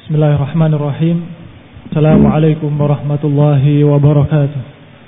Bismillahirrahmanirrahim. Assalamualaikum warahmatullahi wabarakatuh.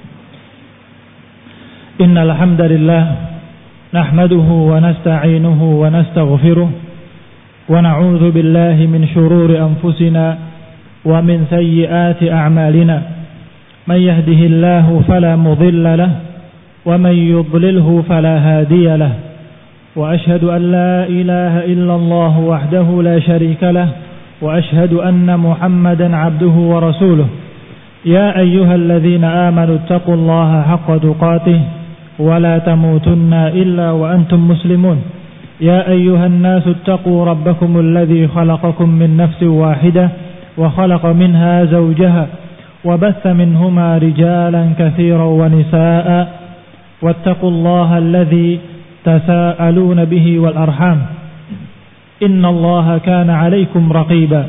Innal hamdalillah nahmaduhu wa nasta'inuhu wa nastaghfiruh wa na'udzu billahi min shururi anfusina wa min sayyiati a'malina. Man yahdihillahu fala mudilla lahu wa man yudlilhu fala hadiya lahu. Wa ashhadu an la ilaha illallah wahdahu la syarika lahu وأشهد أن محمدا عبده ورسوله يا أيها الذين آمنوا اتقوا الله حق تقاته ولا تموتن إلا وأنتم مسلمون يا أيها الناس اتقوا ربكم الذي خلقكم من نفس واحدة وخلق منها زوجها وبث منهما رجالا كثيرا ونساء واتقوا الله الذي تساءلون به والأرحام إن الله كان عليكم رقيبا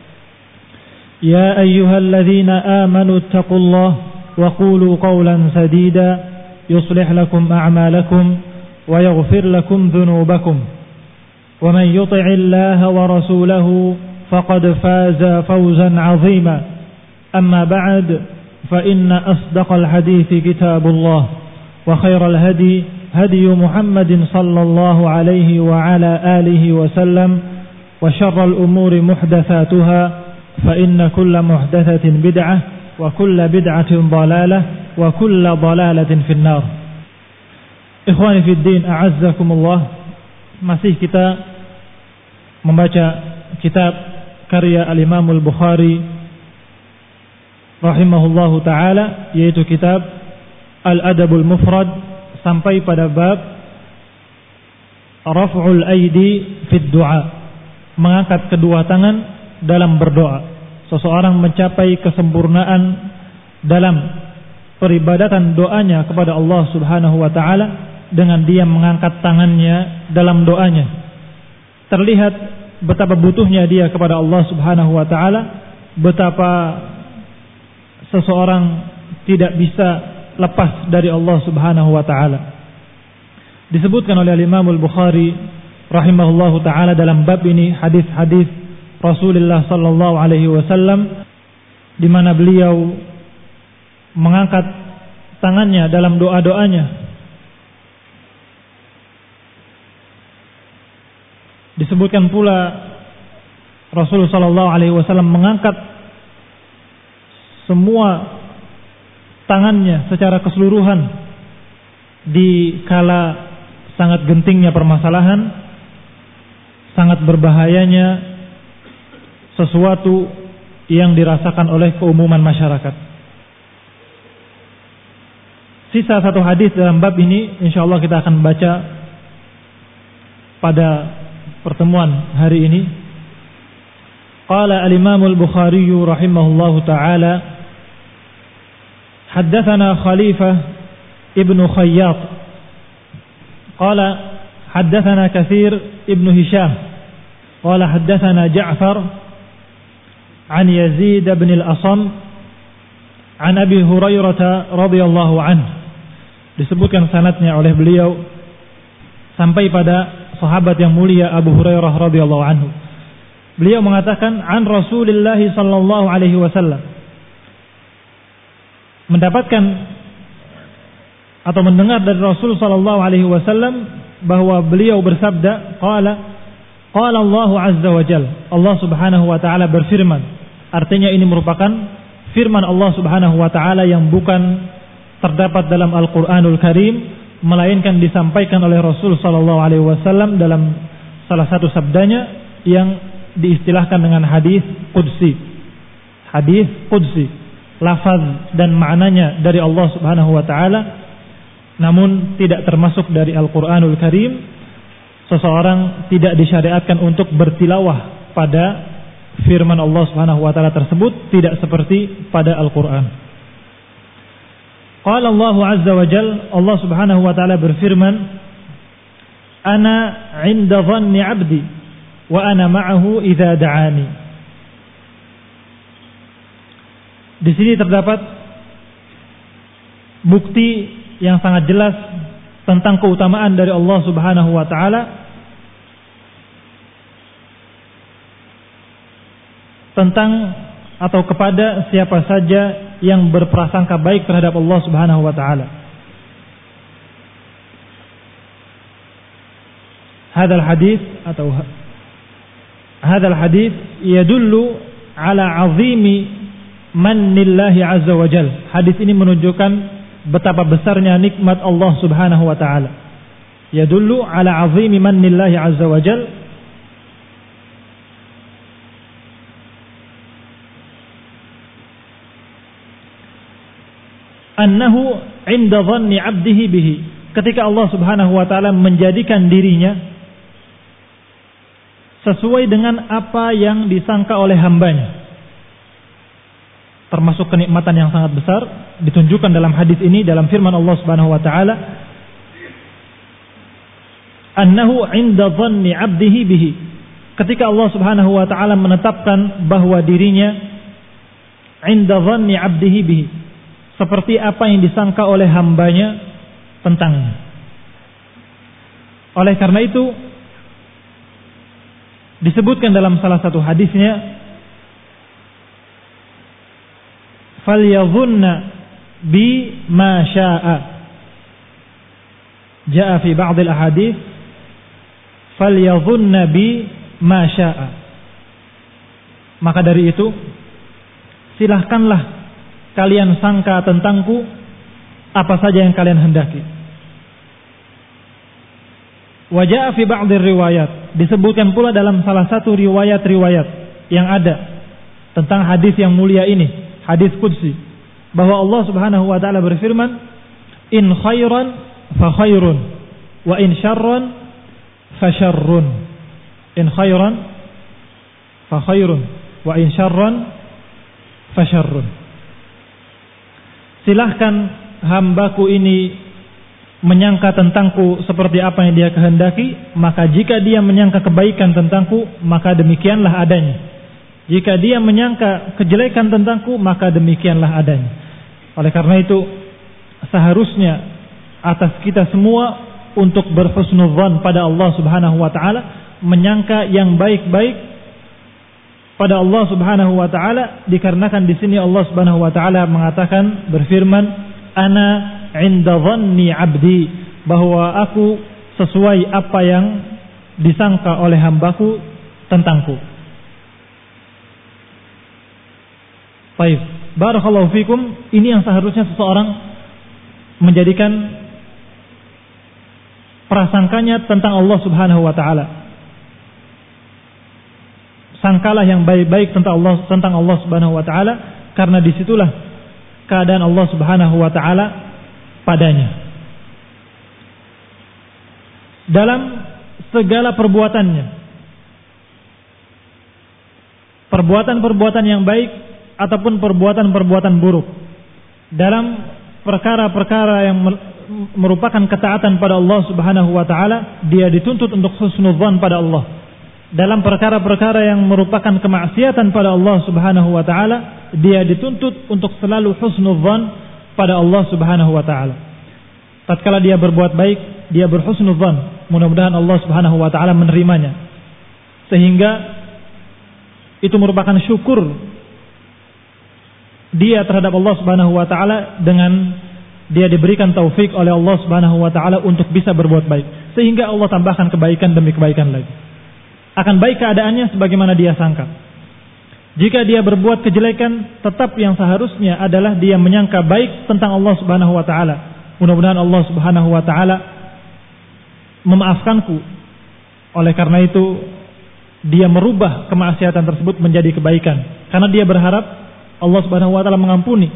يا أيها الذين آمنوا اتقوا الله وقولوا قولا سديدا يصلح لكم أعمالكم ويغفر لكم ذنوبكم ومن يطع الله ورسوله فقد فاز فوزا عظيما أما بعد فإن أصدق الحديث كتاب الله وخير الهدي هدي محمد صلى الله عليه وعلى آله وسلم وشر الأمور محدثاتها فإن كل محدثة بدعة وكل بدعة ضلالة وكل ضلالة في النار. Ikhwani fi din, a'azzakumullah. Masih kita membaca kitab karya al-Imam al-Bukhari rahimahullahu ta'ala, yaitu kitab Al-Adabul Mufrad, sampai pada bab raf'ul aidi fid du'a, mengangkat kedua tangan dalam berdoa. Seseorang mencapai kesempurnaan dalam peribadatan doanya kepada Allah Subhanahu wa taala dengan dia mengangkat tangannya dalam doanya. Terlihat betapa butuhnya dia kepada Allah Subhanahu wa taala, betapa seseorang tidak bisa lepas dari Allah Subhanahu wa taala. Disebutkan oleh Imam Al-Bukhari rahimahullahu taala dalam bab ini hadis-hadis Rasulullah sallallahu alaihi wasallam di mana beliau mengangkat tangannya dalam doa-doanya. Disebutkan pula Rasulullah sallallahu alaihi wasallam mengangkat semua tangannya secara keseluruhan di kala sangat gentingnya permasalahan, sangat berbahayanya sesuatu yang dirasakan oleh keumuman masyarakat. Sisa satu hadis dalam bab ini insyaallah kita akan baca pada pertemuan hari ini. Qala al-Imam al-Bukhari rahimahullahu taala, حدثنا خليفة ابن خياط قال حدثنا كثير ابن هشام قال حدثنا جعفر عن يزيد بن الأصم عن أبي هريرة رضي الله عنه. Disebutkan sanadnya oleh beliau sampai pada sahabat yang mulia Abu Hurairah radhiyallahu anhu. Beliau mengatakan an Rasulillah sallallahu alaihi wasallam, mendapatkan atau mendengar dari Rasul sallallahu alaihi wasallam bahwa beliau bersabda, qala Allah azza wa jalla, Allah Subhanahu wa taala berfirman. Artinya ini merupakan firman Allah Subhanahu wa taala yang bukan terdapat dalam Al-Qur'anul Karim, melainkan disampaikan oleh Rasul sallallahu alaihi wasallam dalam salah satu sabdanya yang diistilahkan dengan hadis qudsi. Hadis qudsi, lafaz dan maknanya dari Allah Subhanahu wa taala, namun tidak termasuk dari Al-Qur'anul Karim. Seseorang tidak disyariatkan untuk bertilawah pada firman Allah Subhanahu wa taala tersebut, tidak seperti pada Al-Qur'an. Qala Allah azza wa jalla, Allah Subhanahu wa taala berfirman, ana 'inda dhanni 'abdi wa ana ma'ahu idza da'ani. Di sini terdapat bukti yang sangat jelas tentang keutamaan dari Allah Subhanahu wa taala tentang atau kepada siapa saja yang berprasangka baik terhadap Allah Subhanahu wa taala. Hadzal hadis yadullu ala 'azimi mannillahi azza wa jal. Hadis ini menunjukkan betapa besarnya nikmat Allah Subhanahu wa taala. Yadullu ala 'azimi mannillahi azza wa jal. Annahu 'inda dhanni 'abdihi bihi. Ketika Allah Subhanahu wa taala menjadikan dirinya sesuai dengan apa yang disangka oleh hambanya, termasuk kenikmatan yang sangat besar ditunjukkan dalam hadis ini, dalam firman Allah Subhanahu wa taala, annahu 'inda dhanni 'abdihi bihi. Ketika Allah Subhanahu wa taala menetapkan bahwa dirinya 'inda dhanni 'abdihi bihi, seperti apa yang disangka oleh hambanya tentangnya. Oleh karena itu disebutkan dalam salah satu hadisnya, falyadhunna bi ma syaa. Jaa fi ba'd al-ahadits falyadhunna bi ma syaa. Maka dari itu silahkanlah kalian sangka tentangku apa saja yang kalian hendaki. Wa jaa fi ba'd riwayat, disebutkan pula dalam salah satu riwayat-riwayat yang ada tentang hadis yang mulia ini, hadis qudsi, bahwa Allah Subhanahu wa taala berfirman, in khairan fa khairun wa in syarran fa syarrun. In khairan fa khairun wa in syarran fa syarrun. Silahkan hambaku ini menyangka tentangku seperti apa yang dia kehendaki, maka jika dia menyangka kebaikan tentangku, maka demikianlah adanya. Jika dia menyangka kejelekan tentangku, maka demikianlah adanya. Oleh karena itu, seharusnya atas kita semua untuk berhusnudzan pada Allah Subhanahu wa taala, menyangka yang baik-baik pada Allah Subhanahu wa taala, dikarenakan di sini Allah Subhanahu wa taala mengatakan, berfirman, ana 'inda dhanni 'abdi, bahwa aku sesuai apa yang disangka oleh hambaku tentangku. Baik, barakallahu fikum. Ini yang seharusnya seseorang menjadikan prasangkanya tentang Allah Subhanahu wa taala. Sangkalah yang baik-baik tentang Allah Subhanahu wa taala, karena disitulah keadaan Allah Subhanahu wa taala padanya. Dalam segala perbuatannya, perbuatan-perbuatan yang baik ataupun perbuatan-perbuatan buruk, dalam perkara-perkara yang merupakan ketaatan pada Allah Subhanahu wa taala, dia dituntut untuk husnudzan pada Allah. Dalam perkara-perkara yang merupakan kemaksiatan pada Allah Subhanahu wa taala, dia dituntut untuk selalu husnudzan pada Allah Subhanahu wa taala. Tatkala dia berbuat baik, dia berhusnudzan, mudah-mudahan Allah Subhanahu wa taala menerimanya. Sehingga itu merupakan syukur dia terhadap Allah Subhanahu wa taala dengan dia diberikan taufik oleh Allah Subhanahu wa taala untuk bisa berbuat baik, sehingga Allah tambahkan kebaikan demi kebaikan lagi. Akan baik keadaannya sebagaimana dia sangka. Jika dia berbuat kejelekan, tetap yang seharusnya adalah dia menyangka baik tentang Allah Subhanahu wa taala. Mudah-mudahan Allah Subhanahu wa taala memaafkanku. Oleh karena itu, dia merubah kemaksiatan tersebut menjadi kebaikan, karena dia berharap Allah Subhanahu wa taala mengampuni.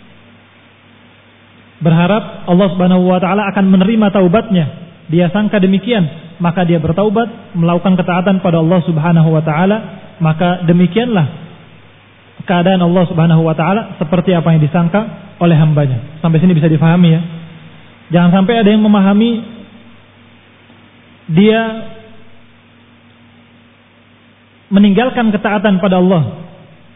Berharap Allah Subhanahu wa taala akan menerima taubatnya. Dia sangka demikian, maka dia bertaubat, melakukan ketaatan pada Allah Subhanahu wa taala, maka demikianlah keadaan Allah Subhanahu wa taala seperti apa yang disangka oleh hambanya. Sampai sini bisa difahami ya. Jangan sampai ada yang memahami dia meninggalkan ketaatan pada Allah,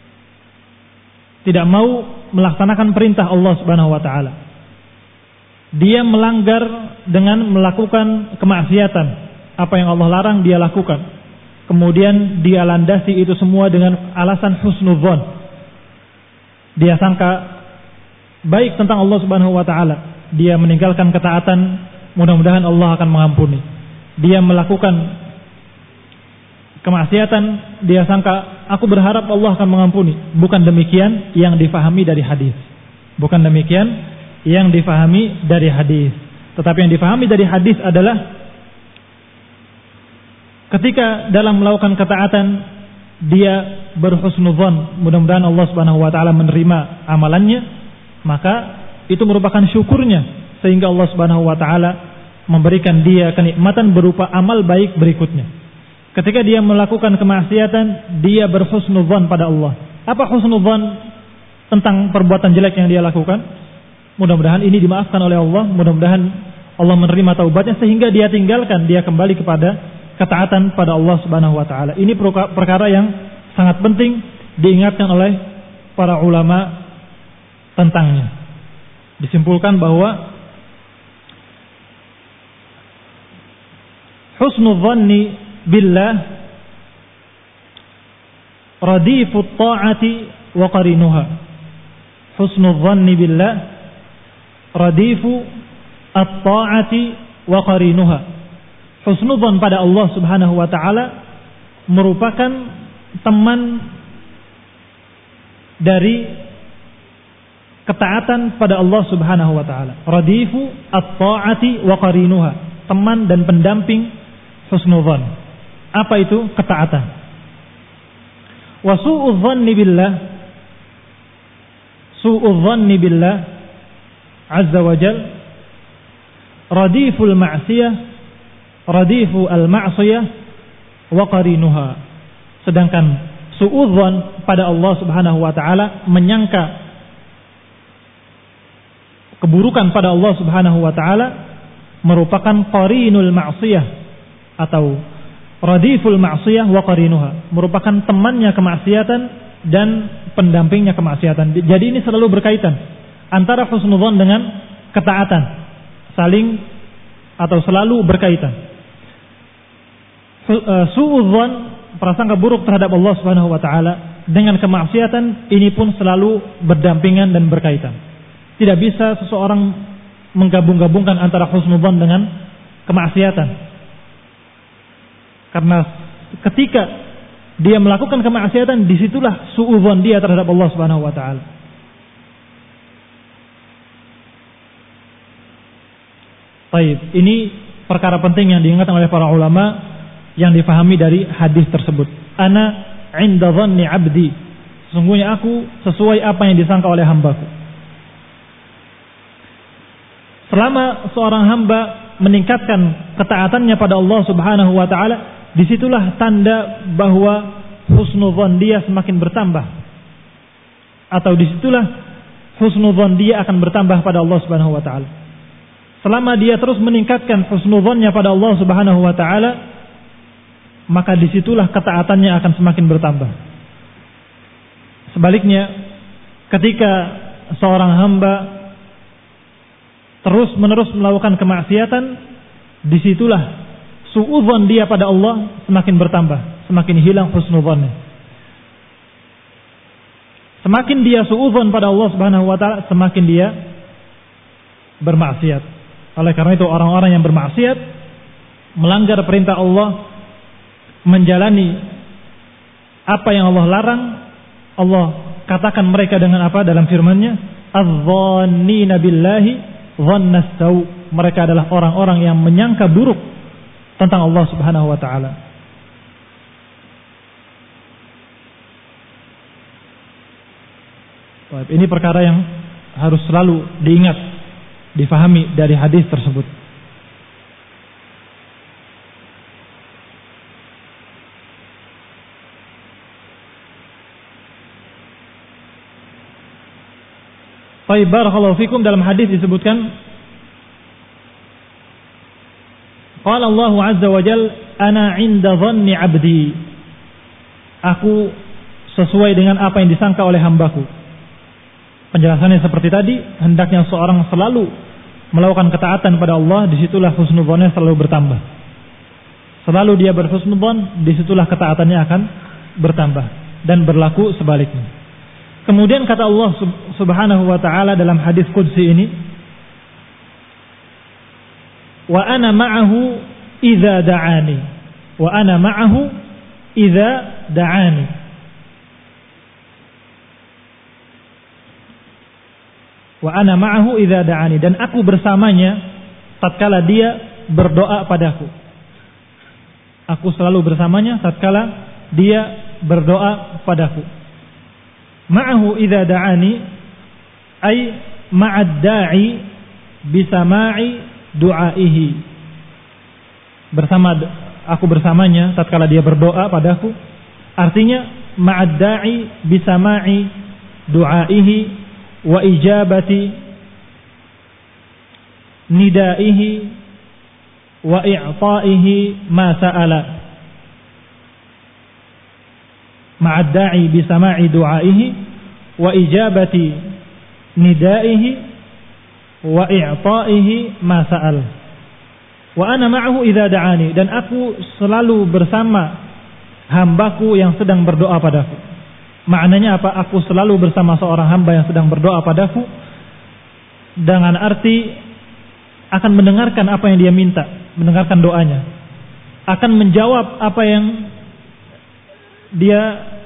tidak mau melaksanakan perintah Allah Subhanahu wa taala. Dia melanggar dengan melakukan kemaksiatan. Apa yang Allah larang dia lakukan. kemudian dia landasi itu semua dengan alasan husnudzon. Dia sangka baik tentang Allah Subhanahu wa taala. Dia meninggalkan ketaatan, mudah-mudahan Allah akan mengampuni. Dia melakukan kemaksiatan, dia sangka aku berharap Allah akan mengampuni. Bukan demikian yang difahami dari hadis. Bukan demikian yang difahami dari hadis. Tetapi yang difahami dari hadis adalah ketika dalam melakukan ketaatan dia berhusnudzon, mudah-mudahan Allah Subhanahu wa taala menerima amalannya, maka itu merupakan syukurnya sehingga Allah Subhanahu wa taala memberikan dia kenikmatan berupa amal baik berikutnya. Ketika dia melakukan kemaksiatan, dia berhusnudzon pada Allah. Apa husnudzon tentang perbuatan jelek yang dia lakukan? Mudah-mudahan ini dimaafkan oleh Allah, mudah-mudahan Allah menerima taubatnya sehingga dia tinggalkan, dia kembali kepada ketaatan pada Allah Subhanahu wa taala. Ini perkara yang sangat penting diingatkan oleh para ulama tentangnya. Disimpulkan bahwa husnudzanni billah radifut ta'ati wa qarinuha. Husnudzanni billah radifu at-ta'ati wa qarinuha. Husnudzan pada Allah Subhanahu wa taala merupakan teman dari ketaatan pada Allah Subhanahu wa taala. Radifu at-ta'ati wa qarinuha. Teman dan pendamping husnudzan. Apa itu ketaatan? Wa su'udzanni billah. Su'udzanni billah azza wa jalla radiful ma'siyah, radifu al-ma'siyah wa qarinuha. Sedangkan su'udzan pada Allah Subhanahu wa taala menyangka keburukan pada Allah Subhanahu wa taala merupakan qarinul ma'siyah atau radiful ma'siyah wa qarinuha, merupakan temannya kemaksiatan dan pendampingnya kemaksiatan. Jadi ini selalu berkaitan antara husnudzan dengan ketaatan, saling atau selalu berkaitan. Su'udzan, prasangka buruk terhadap Allah Subhanahu wa taala, dengan kemaksiatan ini pun selalu berdampingan dan berkaitan. Tidak bisa seseorang menggabung-gabungkan antara husnudzan dengan kemaksiatan. Karena ketika dia melakukan kemaksiatan, disitulah su'udzan dia terhadap Allah Subhanahu wa taala. Baik, ini perkara penting yang diingatkan oleh para ulama yang difahami dari hadis tersebut. Ana 'inda dhanni 'abdi. Sesungguhnya aku sesuai apa yang disangka oleh hambaku. Selama seorang hamba meningkatkan ketaatannya pada Allah Subhanahu wa taala, disitulah tanda bahwa husnudzan dia semakin bertambah. Atau disitulah husnudzan dia akan bertambah pada Allah Subhanahu wa taala. Selama dia terus meningkatkan husnudzannya pada Allah Subhanahu wa taala, maka disitulah ketaatannya akan semakin bertambah. Sebaliknya, ketika seorang hamba terus-menerus melakukan kemaksiatan, disitulah su'udzan dia pada Allah semakin bertambah, semakin hilang husnudzannya. Semakin dia su'udzan pada Allah Subhanahu wa taala, semakin dia bermaksiat. Oleh karena itu orang-orang yang bermaksiat, melanggar perintah Allah, menjalani apa yang Allah larang, Allah katakan mereka dengan apa dalam firman-Nya? Adh-dhannina billahi dhannas sau. Mereka adalah orang-orang yang menyangka buruk tentang Allah Subhanahu wa taala. Ini perkara yang harus selalu diingat, difahami dari hadis tersebut. Baik, barakallahu fikum, dalam hadis disebutkan qala Allah azza wa jalla ana 'inda dhanni 'abdi. Aku sesuai dengan apa yang disangka oleh hambaku. Penjelasannya seperti tadi, hendaknya seorang selalu melakukan ketaatan pada Allah, disitulah husnudzannya selalu bertambah. selalu dia berhusnudzon, disitulah ketaatannya akan bertambah, dan berlaku sebaliknya. Kemudian kata Allah Subhanahu wa taala dalam hadis qudsi ini, wa ana ma'ahu idza da'ani, wa ana ma'ahu idza da'ani. Wa ana ma'ahu idza da'ani, dan aku bersamanya tatkala dia berdoa padaku. Aku selalu bersamanya tatkala dia berdoa padaku. Ma'ahu idza da'ani ay ma'ad da'i bisama'i du'aihi. Aku bersamanya tatkala dia berdoa padaku, artinya ma'ad da'i bisama'i du'aihi wa ijabati nidaihi wa i'ta'ihi ma sa'ala. Ma'ad da'i bisama'i du'aihi wa ijabati nidaihi wa i'ta'ihi ma sa'al. Wa ana ma'ahu idza da'ani, dan aku selalu bersama hambaku yang sedang berdoa padaku. Maknanya apa? Aku selalu bersama seorang hamba yang sedang berdoa padaku, dengan arti akan mendengarkan apa yang dia minta, mendengarkan doanya, akan menjawab apa yang dia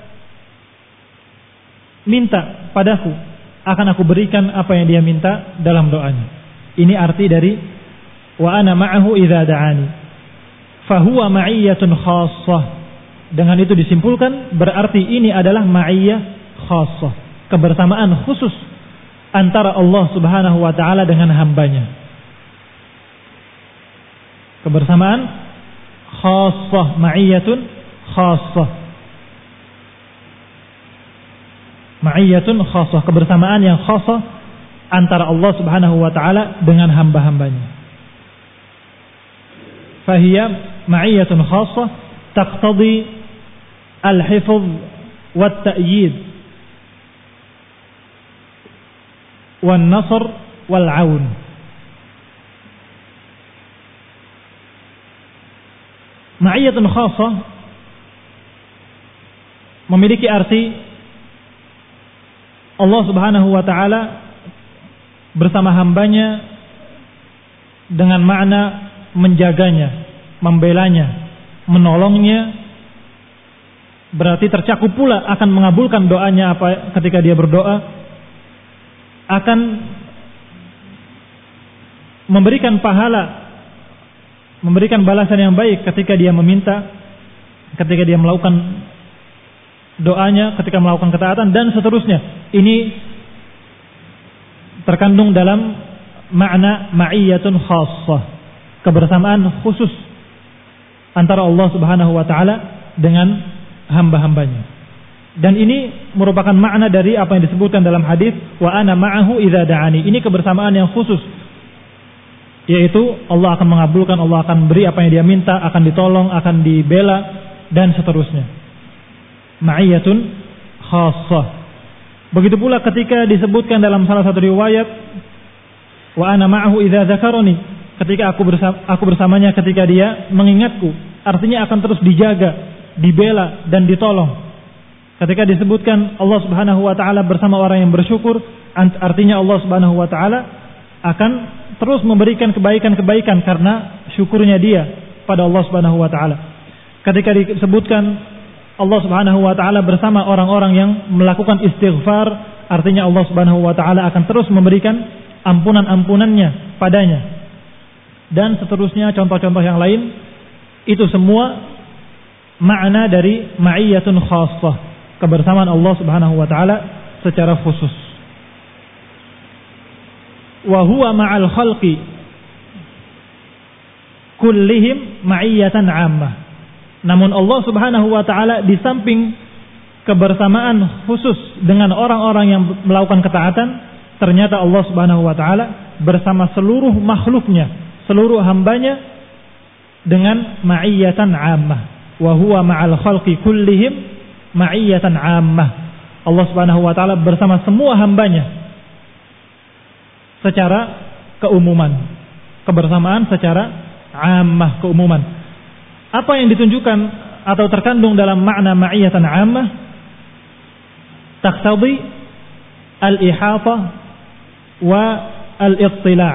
minta padaku, akan aku berikan apa yang dia minta dalam doanya. Ini arti dari wa ana ma'ahu idza da'ani. Fahuwa ma'iyyatun khassah. Dengan itu disimpulkan berarti ini adalah ma'iyyah khassah, kebersamaan khusus antara Allah Subhanahu wa taala dengan hambanya. Kebersamaan khassah, ma'iyyatun khassah. Ma'iyyatun khassah, kebersamaan yang khassah antara Allah Subhanahu wa taala dengan hamba-hambanya. Fahiya ma'iyyatun khassah taqtadi al-hifdz wat-ta'yid wan-nasr wal-'aun. Ma'iyyatun khassah memiliki arti Allah Subhanahu wa taala bersama hambanya dengan makna menjaganya, membelanya, menolongnya. Berarti tercakup pula akan mengabulkan doanya apa ketika dia berdoa, akan memberikan pahala, memberikan balasan yang baik ketika dia meminta, ketika dia melakukan doanya, ketika melakukan ketaatan, dan seterusnya. Ini terkandung dalam makna ma'iyyatun khassah, kebersamaan khusus antara Allah Subhanahu wa taala dengan hamba-hambanya. Dan ini merupakan makna dari apa yang disebutkan dalam hadis wa ana ma'ahu idza da'ani. Ini kebersamaan yang khusus, yaitu Allah akan mengabulkan, Allah akan beri apa yang dia minta, akan ditolong, akan dibela, dan seterusnya. Ma'iyyatun khassah. Begitu pula ketika disebutkan dalam salah satu riwayat wa ana ma'ahu idza dzakarani, ketika aku bersamanya ketika dia mengingatku, artinya akan terus dijaga, dibela, dan ditolong. Ketika disebutkan Allah Subhanahu wa taala bersama orang yang bersyukur, artinya Allah Subhanahu wa taala akan terus memberikan kebaikan-kebaikan karena syukurnya dia pada Allah Subhanahu wa taala. Ketika disebutkan Allah Subhanahu wa taala bersama orang-orang yang melakukan istighfar, artinya Allah Subhanahu wa taala akan terus memberikan ampunan-ampunannya padanya. Dan seterusnya contoh-contoh yang lain, itu semua makna dari ma'iyyatun khassah, kebersamaan Allah Subhanahu wa taala secara khusus. Wa huwa ma'al khalqi kullihim ma'iyyatan 'ammah. Namun Allah Subhanahu wa taala di samping kebersamaan khusus dengan orang-orang yang melakukan ketaatan, ternyata Allah Subhanahu wa taala bersama seluruh makhluknya, seluruh hambanya dengan ma'iyyatan 'ammah. Wa huwa ma'al khalqi kullihim ma'iyyatan 'ammah. Allah Subhanahu wa taala bersama semua hambanya secara keumuman, kebersamaan secara 'ammah, keumuman. Apa yang ditunjukkan atau terkandung dalam makna ma'iyatan 'ammah? Taqtadi al-ihatah wa al-ittila'.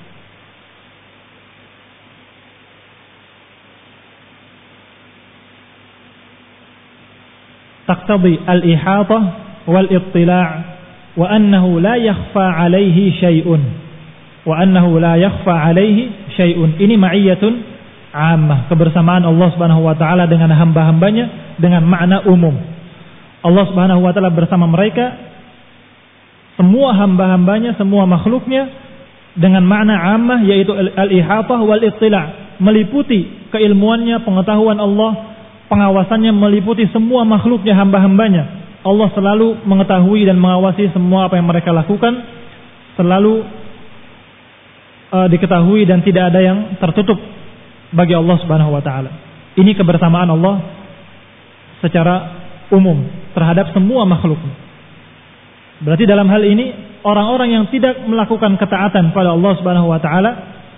Taqtadi al-ihatah wal ittila' wa annahu la yakhfa 'alaihi syai'un. Wa annahu la yakhfa 'alaihi syai'un. Ini ma'iyatun 'ammah, kebersamaan Allah Subhanahu wa taala dengan hamba-hambanya dengan makna umum. Allah Subhanahu wa taala bersama mereka, semua hamba-hambanya, semua makhluknya dengan makna 'ammah, yaitu al-ihatah wal ittila', meliputi keilmuannya, pengetahuan Allah, pengawasannya meliputi semua makhluknya, hamba-hambanya. Allah selalu mengetahui dan mengawasi semua apa yang mereka lakukan, selalu diketahui dan tidak ada yang tertutup bagi Allah Subhanahu wa taala. Ini kebersamaan Allah secara umum terhadap semua makhluk. Berarti dalam hal ini orang-orang yang tidak melakukan ketaatan pada Allah Subhanahu wa taala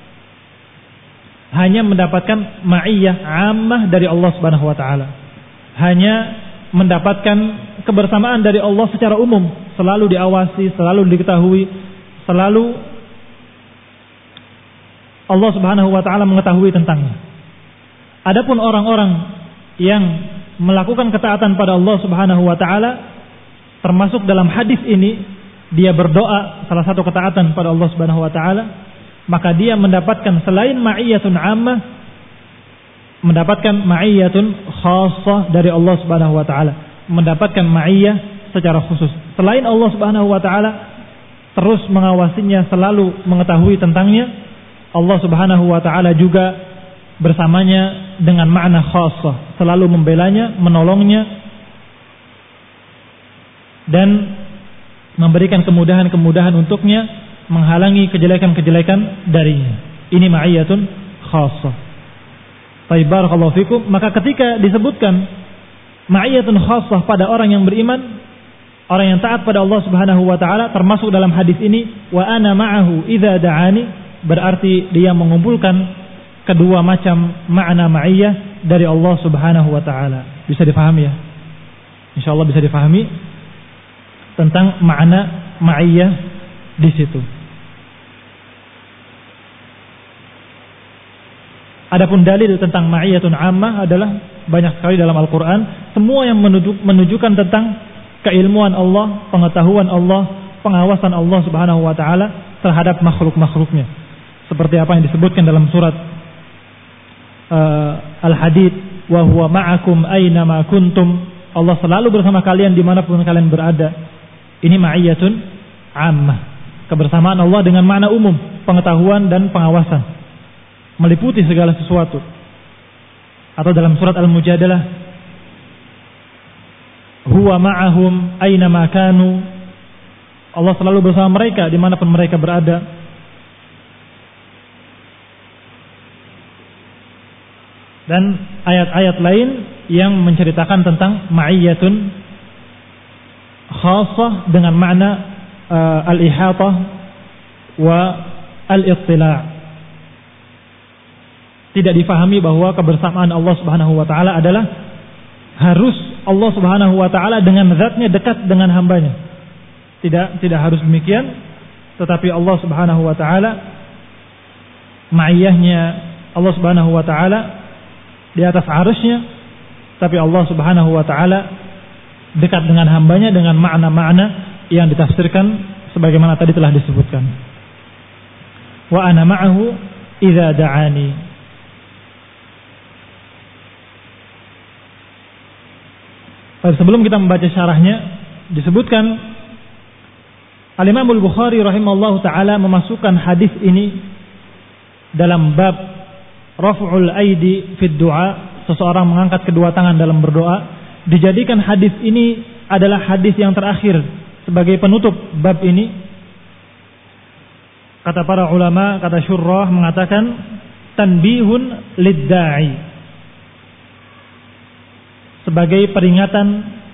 hanya mendapatkan ma'iyah 'ammah dari Allah Subhanahu wa taala. Hanya mendapatkan kebersamaan dari Allah secara umum, selalu diawasi, selalu diketahui, selalu Allah Subhanahu wa taala mengetahui tentangnya. Adapun orang-orang yang melakukan ketaatan pada Allah Subhanahu wa taala, termasuk dalam hadis ini dia berdoa salah satu ketaatan pada Allah Subhanahu wa taala, maka dia mendapatkan selain ma'iyatun 'ammah, mendapatkan ma'iyatun khassah dari Allah Subhanahu wa taala, mendapatkan ma'iyah secara khusus. Selain Allah Subhanahu wa taala terus mengawasinya, selalu mengetahui tentangnya, Allah Subhanahu wa taala juga bersamanya dengan makna khassah, selalu membelanya, menolongnya dan memberikan kemudahan-kemudahan untuknya, menghalangi kejelekan-kejelekan darinya. Ini ma'iyatun khassah. Baik, barakallahu fikum. Maka ketika disebutkan ma'iyatun khassah pada orang yang beriman, orang yang taat pada Allah Subhanahu wa taala, termasuk dalam hadis ini, wa ana ma'ahu idza da'ani, berarti dia mengumpulkan kedua macam makna ma'iyah dari Allah Subhanahu wa taala. Bisa difahami ya? Insyaallah bisa difahami tentang makna ma'iyah di situ. Adapun dalil tentang ma'iyatun 'ammah adalah banyak sekali dalam Al-Qur'an, semua yang menunjukkan tentang keilmuan Allah, pengetahuan Allah, pengawasan Allah Subhanahu wa taala terhadap makhluk-makhluknya. Seperti apa yang disebutkan dalam surat Al-Hadid, wa huwa ma'akum aina ma kuntum. Allah selalu bersama kalian dimanapun kalian berada. Ini ma'iyatun 'ammah, kebersamaan Allah dengan makna umum, pengetahuan dan pengawasan, meliputi segala sesuatu. Atau dalam surat Al-Mujadalah, huwa ma'ahum aina ma kanu. Allah selalu bersama mereka dimanapun mereka berada. Dan ayat-ayat lain yang menceritakan tentang ma'iyatun khassah dengan makna al-ihatah wa al-ittila'. Tidak difahami bahwa kebersamaan Allah Subhanahu wa taala adalah harus Allah Subhanahu wa taala dengan zatnya dekat dengan hambanya. Tidak harus demikian, tetapi Allah Subhanahu wa taala, ma'iyahnya Allah Subhanahu wa taala di atas arasy-Nya, tapi Allah Subhanahu wa taala dekat dengan hambanya dengan makna-makna yang ditafsirkan sebagaimana tadi telah disebutkan. Wa ana ma'ahu idza da'ani. Sebelum kita membaca syarahnya, disebutkan Al-Imam Al-Bukhari rahimahullahu taala memasukkan hadis ini dalam bab raf'ul aidi fid du'a, seseorang mengangkat kedua tangan dalam berdoa. Dijadikan hadis ini adalah hadis yang terakhir sebagai penutup bab ini. Kata para ulama, kata syurrah mengatakan tanbihun lid-da'i, sebagai peringatan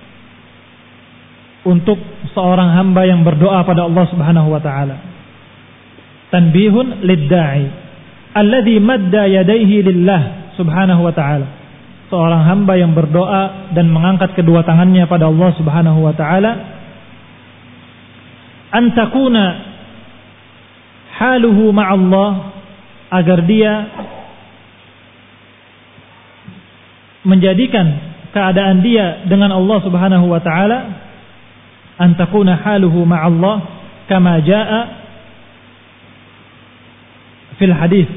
untuk seorang hamba yang berdoa pada Allah Subhanahu wa taala. Tanbihun lid-da'i alladhi madda yadayhi lillah Subhanahu wa ta'ala. Seorang hamba yang berdoa dan mengangkat kedua tangannya pada Allah Subhanahu wa ta'ala, an takuna haluhu ma'allah, agar dia menjadikan keadaan dia dengan Allah Subhanahu wa ta'ala, an takuna haluhu ma'allah kama jaa fil hadis,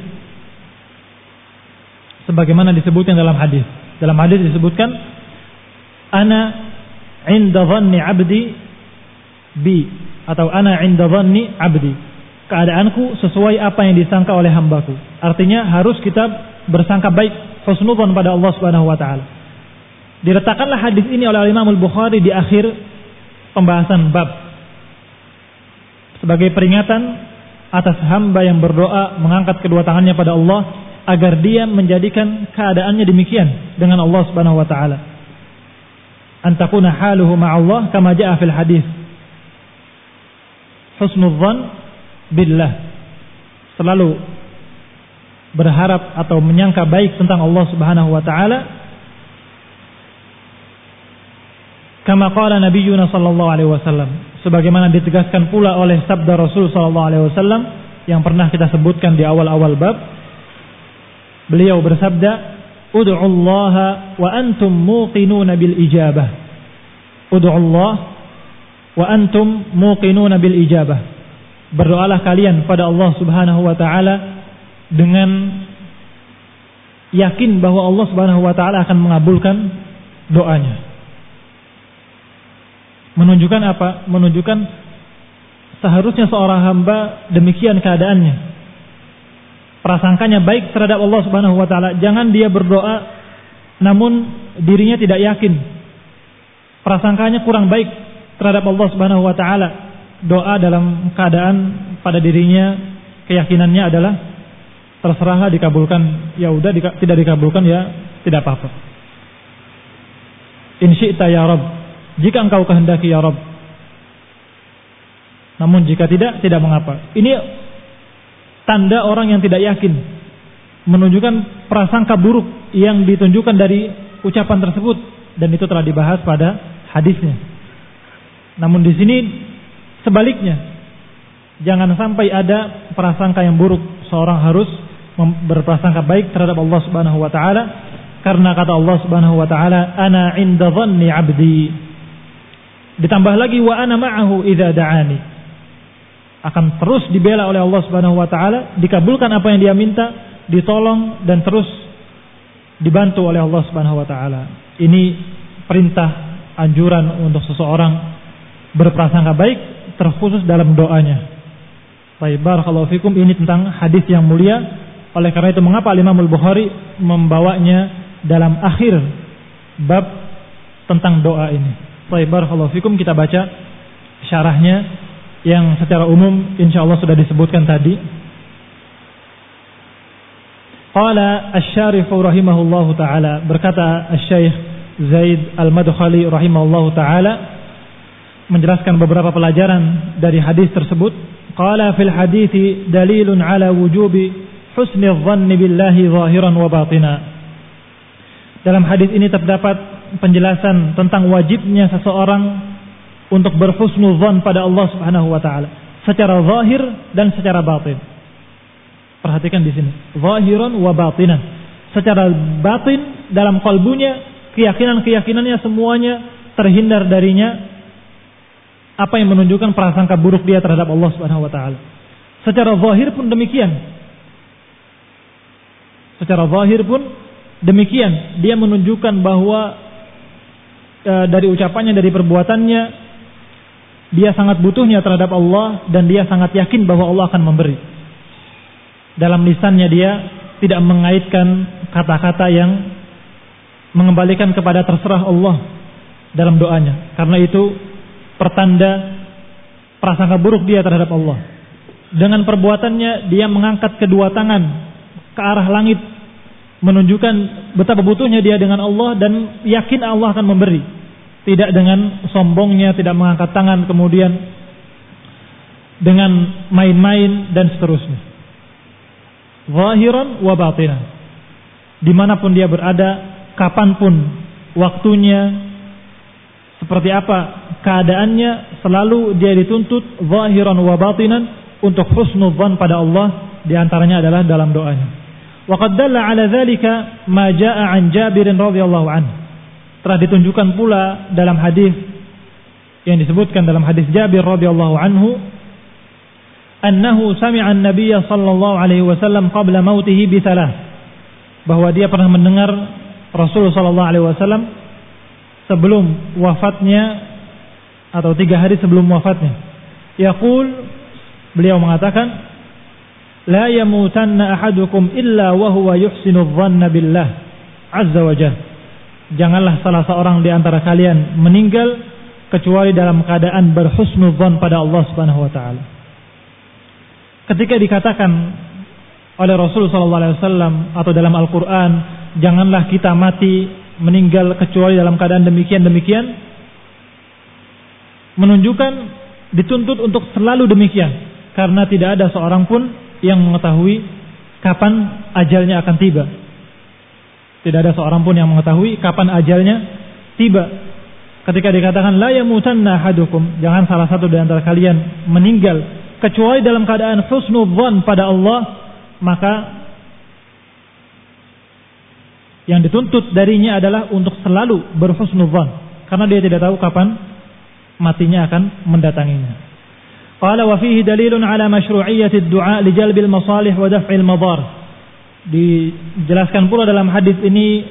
sebagaimana disebutkan dalam hadis. Dalam hadis disebutkan, ana inda dhanni abdi bi, atau ana inda dhanni abdi, keadaanku sesuai apa yang disangka oleh hambaku. Artinya harus kita bersangka baik, husnudzon pada Allah Subhanahu wa taala. Diletakkanlah hadis ini oleh Imam Al-Bukhari di akhir pembahasan bab sebagai peringatan atas hamba yang berdoa mengangkat kedua tangannya pada Allah, agar dia menjadikan keadaannya demikian dengan Allah Subhanahu wa taala. An takuna haluhu ma'allah kama jaa fil hadis. Husnudzan billah. Selalu berharap atau menyangka baik tentang Allah Subhanahu wa taala. Kama qala nabiyuna sallallahu alaihi wasallam, sebagaimana ditegaskan pula oleh sabda Rasul sallallahu alaihi wasallam yang pernah kita sebutkan di awal-awal bab. Beliau bersabda, ud'ullaha wa antum muqinuna bil ijabah. Ud'ullah wa antum muqinuna bil ijabah. Berdoalah kalian pada Allah Subhanahu wa taala dengan yakin bahwa Allah Subhanahu wa taala akan mengabulkan doanya. Menunjukkan apa? Menunjukkan seharusnya seorang hamba demikian keadaannya. Prasangkanya baik terhadap Allah Subhanahu wa taala. Jangan dia berdoa namun dirinya tidak yakin. Prasangkanya kurang baik terhadap Allah Subhanahu wa taala. Doa dalam keadaan pada dirinya keyakinannya adalah terserahlah, dikabulkan ya udah, tidak dikabulkan ya tidak apa-apa. In syi'ta ya Rabb, jika engkau kehendaki ya Rabb. Namun jika tidak mengapa. Ini tanda orang yang tidak yakin, menunjukkan prasangka buruk yang ditunjukkan dari ucapan tersebut, dan itu telah dibahas pada hadisnya. Namun di sini sebaliknya, jangan sampai ada prasangka yang buruk. Seorang harus berprasangka baik terhadap Allah Subhanahu wa taala, karena kata Allah Subhanahu wa taala, ana inda dhanni 'abdi. Ditambah lagi, wa ana ma'ahu idza da'ani. Akan terus dibela oleh Allah Subhanahu wa taala, dikabulkan apa yang dia minta, ditolong dan terus dibantu oleh Allah Subhanahu wa taala. Ini perintah, anjuran untuk seseorang berprasangka baik, terkhusus dalam doanya. Baik, barakallahu fikum. Ini tentang hadis yang mulia. Oleh karena itu mengapa Imam Al-Bukhari membawanya dalam akhir bab tentang doa ini. Baik, barakallahu fikum. Kita baca syarahnya yang secara umum insyaallah sudah disebutkan tadi. Qala asy-syarih rahimahullahu taala, berkata Asy-Syaikh Zaid Al-Madkhali rahimahullahu taala menjelaskan beberapa pelajaran dari hadis tersebut. Qala fil hadithi dalilun ala wujubi husni adh-dhanni billahi zahiran wa batina. Dalam hadis ini terdapat penjelasan tentang wajibnya seseorang untuk berhusnudzan pada Allah Subhanahu wa taala secara zahir dan secara batin. Perhatikan di sini, zahiran wa batinan. Secara batin dalam kalbunya, keyakinan-keyakinannya semuanya terhindar darinya apa yang menunjukkan prasangka buruk dia terhadap Allah Subhanahu wa taala. Secara zahir pun demikian. Secara zahir pun demikian, dia menunjukkan bahwa dari ucapannya, dari perbuatannya, dia sangat butuhnya terhadap Allah dan dia sangat yakin bahwa Allah akan memberi. Dalam lisannya dia tidak mengaitkan kata-kata yang mengembalikan kepada terserah Allah dalam doanya. Karena itu pertanda prasangka buruk dia terhadap Allah. Dengan perbuatannya dia mengangkat kedua tangan ke arah langit, menunjukkan betapa butuhnya dia dengan Allah dan yakin Allah akan memberi. Tidak dengan sombongnya, tidak mengangkat tangan kemudian dengan main-main dan seterusnya. Zahiran wa batinan. dimanapun dia berada, kapanpun waktunya, seperti apa keadaannya, selalu dia dituntut zahiran wa batinan untuk husnudzan pada Allah, di antaranya adalah dalam doanya. Wa qad dalla ala dzalika ma jaa'a an Jabir radhiyallahu anhu. Telah ditunjukkan pula dalam hadis yang disebutkan dalam hadis Jabir radhiyallahu anhu, annahu sami'a an-nabiy sallallahu alaihi wasallam qabla mautihi bi thalath, bahwa dia pernah mendengar Rasulullah sallallahu alaihi wasallam sebelum wafatnya atau 3 hari sebelum wafatnya. Yaqul, beliau mengatakan, la yamutanna ahadukum illa wa huwa yuhsinu dhanna billah azza wa jalla. Janganlah salah seorang di antara kalian meninggal kecuali dalam keadaan berhusnudzan pada Allah Subhanahu wa taala. Ketika dikatakan oleh Rasul sallallahu alaihi wasallam atau dalam Al-Qur'an, janganlah kita mati meninggal kecuali dalam keadaan demikian-demikian, menunjukkan dituntut untuk selalu demikian, karena tidak ada seorang pun yang mengetahui kapan ajalnya akan tiba. Tidak ada seorang pun yang mengetahui kapan ajalnya tiba. Ketika dikatakan la yamutanna ahadukum, jangan salah satu di antara kalian meninggal kecuali dalam keadaan husnudzan pada Allah, maka yang dituntut darinya adalah untuk selalu berhusnudzan, karena dia tidak tahu kapan matinya akan mendatanginya. Qala wa fihi dalilun ala masyru'iyyati ad-du'a li jalbil masalih wa daf'il madar. Dijelaskan pula dalam hadis ini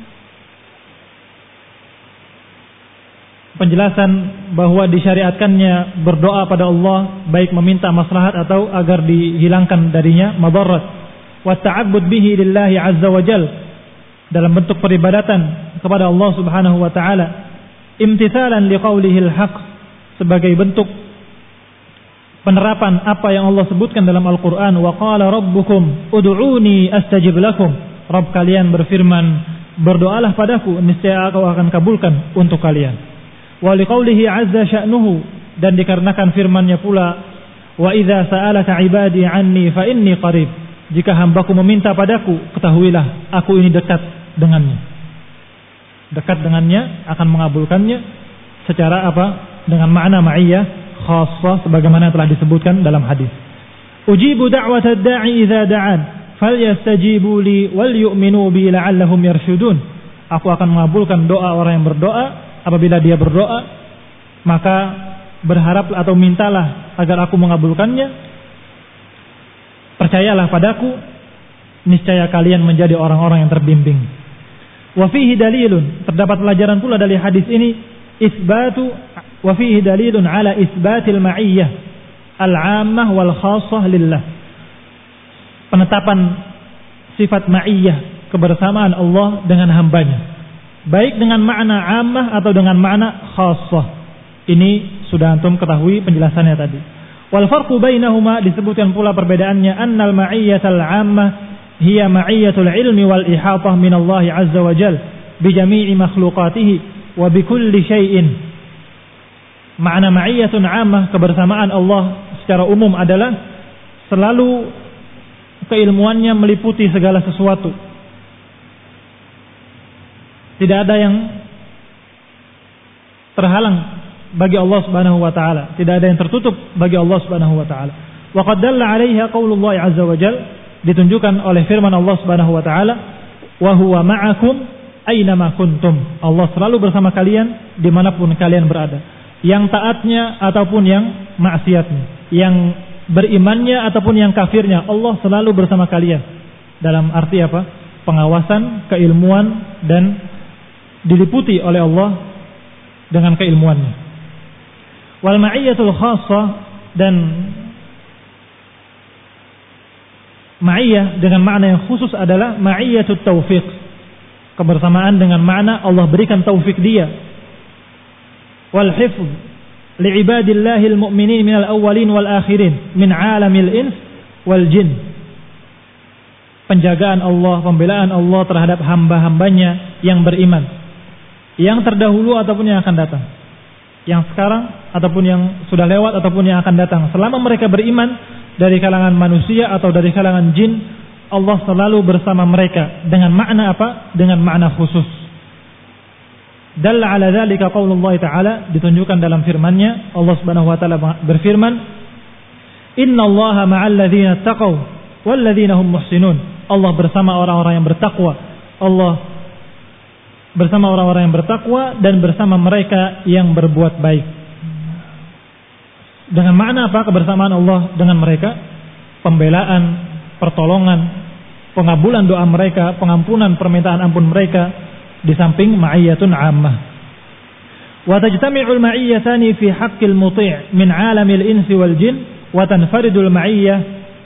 penjelasan bahwa disyariatkannya berdoa pada Allah, baik meminta maslahat atau agar dihilangkan darinya madarat, wa ta'abbud bihi lillahi azza wa jalla, dalam bentuk peribadatan kepada Allah Subhanahu wa taala, imtithalan liqaulihil haq, sebagai bentuk penerapan apa yang Allah sebutkan dalam Al-Qur'an, wa qala rabbukum ud'uni astajib lakum. Rabb kalian berfirman, berdoalah padaku, niscaya aku akan kabulkan untuk kalian. Wa liqaulihi azza sya'nuhu, dan dikarenakan firman-Nya pula, wa idza sa'alaka 'ibadi 'anni fa inni qarib. Jika hambaku meminta padaku, ketahuilah aku ini dekat dengannya. Dekat dengannya, akan mengabulkannya secara apa? Dengan makna ma'iyyah khassah, sebagaimana telah disebutkan dalam hadis. Ujibu da'watad da'i idza da'an falyastajibu li wal yu'minu bi la'allahum yarshudun. Aku akan mengabulkan doa orang yang berdoa. Apabila dia berdoa, maka berharap atau mintalah agar aku mengabulkannya. Percayalah padaku, niscaya kalian menjadi orang-orang yang terbimbing. Wa fihi dalilun, terdapat pelajaran pula dari hadis ini, wa fihi dalilun ala isbatil ma'iyyah al-'ammah wal khassah lillah. Penetapan sifat ma'iyyah, kebersamaan Allah dengan hambanya, baik dengan makna 'ammah atau dengan makna khassah. Ini sudah antum ketahui penjelasannya tadi. Wal farqu bainahuma, disebutkan pula perbedaannya, annal ma'iyyatul 'ammah hiya ma'iyyatul ilmi wal ihatah min Allah azza wa jalla bi jami'i makhluqatihi wa bi kulli syai'in. Makna ma'iyyatun 'ammah, kebersamaan Allah secara umum adalah selalu keilmuannya meliputi segala sesuatu. Tidak ada yang terhalang bagi Allah Subhanahu wa taala, tidak ada yang tertutup bagi Allah Subhanahu wa taala. Wa qad dalla 'alaiha qaulullah azza wa jalla, ditunjukkan oleh firman Allah Subhanahu wa taala, wa huwa ma'akum aina ma kuntum. Allah selalu bersama kalian dimanapun kalian berada, yang taatnya ataupun yang maksiatnya, yang berimannya ataupun yang kafirnya, Allah selalu bersama kalian. Dalam arti apa? Pengawasan, keilmuan, dan diliputi oleh Allah dengan keilmuannya. Wal ma'iyyatul khassah, dan ma'iyyah dengan makna yang khusus adalah ma'iyyatut taufiq, kebersamaan dengan makna Allah berikan taufik dia. Wal hifz li'ibadillahil mu'minin minal awwalin wal akhirin min 'alamil ins wal jin. Penjagaan Allah, pembelaan Allah terhadap hamba-hambanya yang beriman, yang terdahulu ataupun yang akan datang, yang sekarang ataupun yang sudah lewat ataupun yang akan datang. Selama mereka beriman dari kalangan manusia atau dari kalangan jin, Allah selalu bersama mereka. Dengan makna apa? Dengan makna khusus. Dalla ala dzalika qaulullah ta'ala, ditunjukkan dalam firman-Nya. Allah Subhanahu wa taala berfirman, "Innallaha ma'al ladzina taqaw wal ladzina hum muhsinun." Allah bersama orang-orang yang bertakwa. Allah bersama orang-orang yang bertakwa dan bersama mereka yang berbuat baik. Dengan makna apa kebersamaan Allah dengan mereka? Pembelaan, pertolongan, pengabulan doa mereka, pengampunan permintaan ampun mereka, di samping ma'iyyatun 'ammah. Wa tajtami'ul ma'iyyatani fi haqqil muti' min 'alamil insi wal jin wa tanfaridul ma'iyyah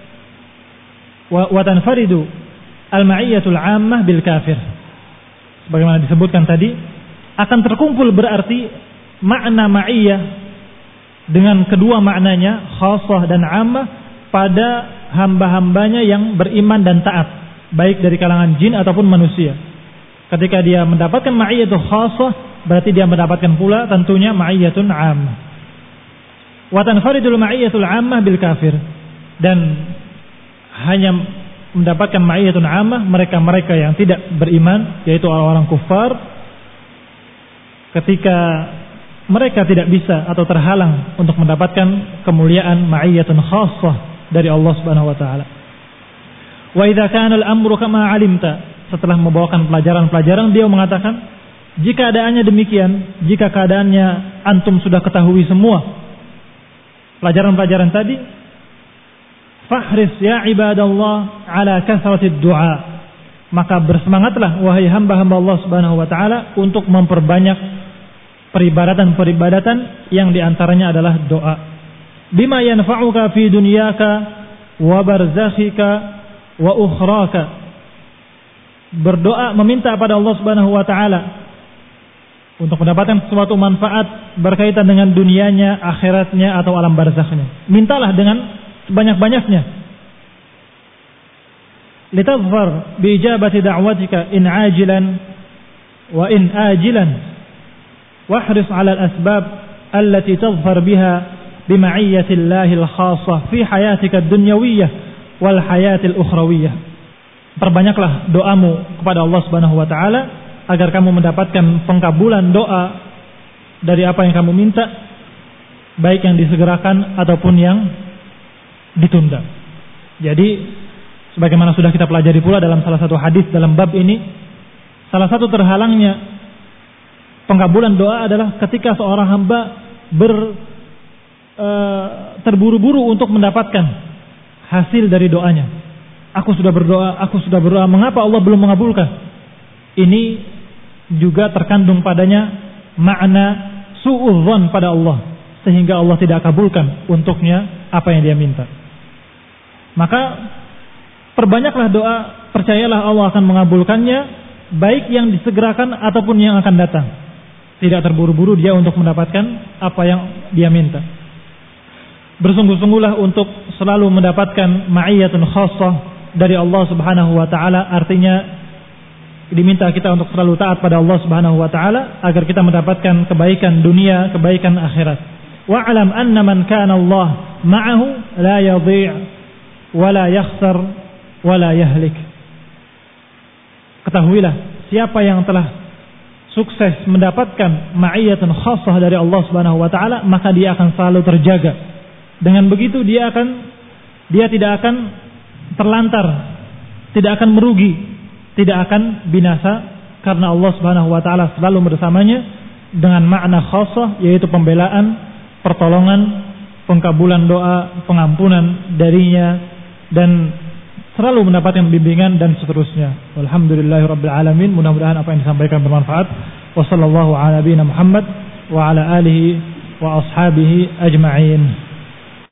wa tanfaridu al ma'iyyatul 'ammah bil kafir. Sebagaimana disebutkan tadi, akan terkumpul berarti makna ma'iyyah dengan kedua maknanya, khassah dan 'ammah, pada hamba-hambanya yang beriman dan taat, baik dari kalangan jin ataupun manusia. Ketika dia mendapatkan ma'iyyatu khassah, berarti dia mendapatkan pula tentunya ma'iyyatun 'ammah. Wa tanfaridul ma'iyyatul 'ammah bil kafir. Dan hanya mendapatkan ma'iyyatun 'ammah mereka-mereka yang tidak beriman, yaitu orang-orang kufar, ketika mereka tidak bisa atau terhalang untuk mendapatkan kemuliaan ma'iyyatun khassah dari Allah Subhanahu wa taala. Wa idza kana al-amru kama 'alimta, setelah membawakan pelajaran-pelajaran, dia mengatakan, jika keadaannya demikian, jika keadaannya antum sudah ketahui semua pelajaran-pelajaran tadi, fahris ya ibadallah ala kasratid du'a, maka bersemangatlah wahai hamba-hamba Allah Subhanahu wa taala untuk memperbanyak peribadatan-peribadatan yang diantaranya adalah doa. Bima yanfa'uka fi dunyaka wa barzakhika wa ukhraka. Berdoa, meminta pada Allah Subhanahu wa taala untuk mendapatkan sesuatu manfaat berkaitan dengan dunianya, akhiratnya atau alam barzakhnya. Mintalah dengan sebanyak-banyaknya. Litazfar bi ijabati da'watika in ajilan wa in ajilan. Wahris 'ala al-asbab allati tazfar biha bi ma'iyyati Allahil khassah fi hayatika ad-dunyawiyyah wal hayatil ukhrawiyyah. Perbanyaklah doamu kepada Allah Subhanahu wa taala agar kamu mendapatkan pengkabulan doa dari apa yang kamu minta, baik yang disegerakan ataupun yang ditunda. Jadi sebagaimana sudah kita pelajari pula dalam salah satu hadis dalam bab ini, salah satu terhalangnya pengkabulan doa adalah ketika seorang hamba terburu-buru untuk mendapatkan hasil dari doanya. Aku sudah berdoa, mengapa Allah belum mengabulkan? Ini juga terkandung padanya makna su'udzon pada Allah, sehingga Allah tidak kabulkan untuknya apa yang dia minta. Maka perbanyaklah doa, percayalah Allah akan mengabulkannya, baik yang disegerakan ataupun yang akan datang. Tidak terburu-buru dia untuk mendapatkan apa yang dia minta. Bersungguh-sungguhlah untuk selalu mendapatkan ma'iyyatun khassah dari Allah Subhanahu wa taala, artinya diminta kita untuk selalu taat pada Allah Subhanahu wa taala agar kita mendapatkan kebaikan dunia, kebaikan akhirat. Wa'lam anna man kana Allah ma'ahu la yadhi' wa la yakhsar wa la yahlik. Ketahuilah, siapa yang telah sukses mendapatkan ma'iyyatun khassah dari Allah Subhanahu wa taala, maka dia akan selalu terjaga. Dengan begitu dia tidak akan terlantar, tidak akan merugi, tidak akan binasa, karena Allah Subhanahu wa taala selalu bersamanya dengan makna khassah, yaitu pembelaan, pertolongan, pengkabulan doa, pengampunan darinya, dan selalu mendapatkan bimbingan dan seterusnya. Alhamdulillahirabbil alamin. Mudah-mudahan apa yang disampaikan bermanfaat. Wassallallahu ala nabiyina Muhammad wa ala alihi wa ashabihi ajma'in.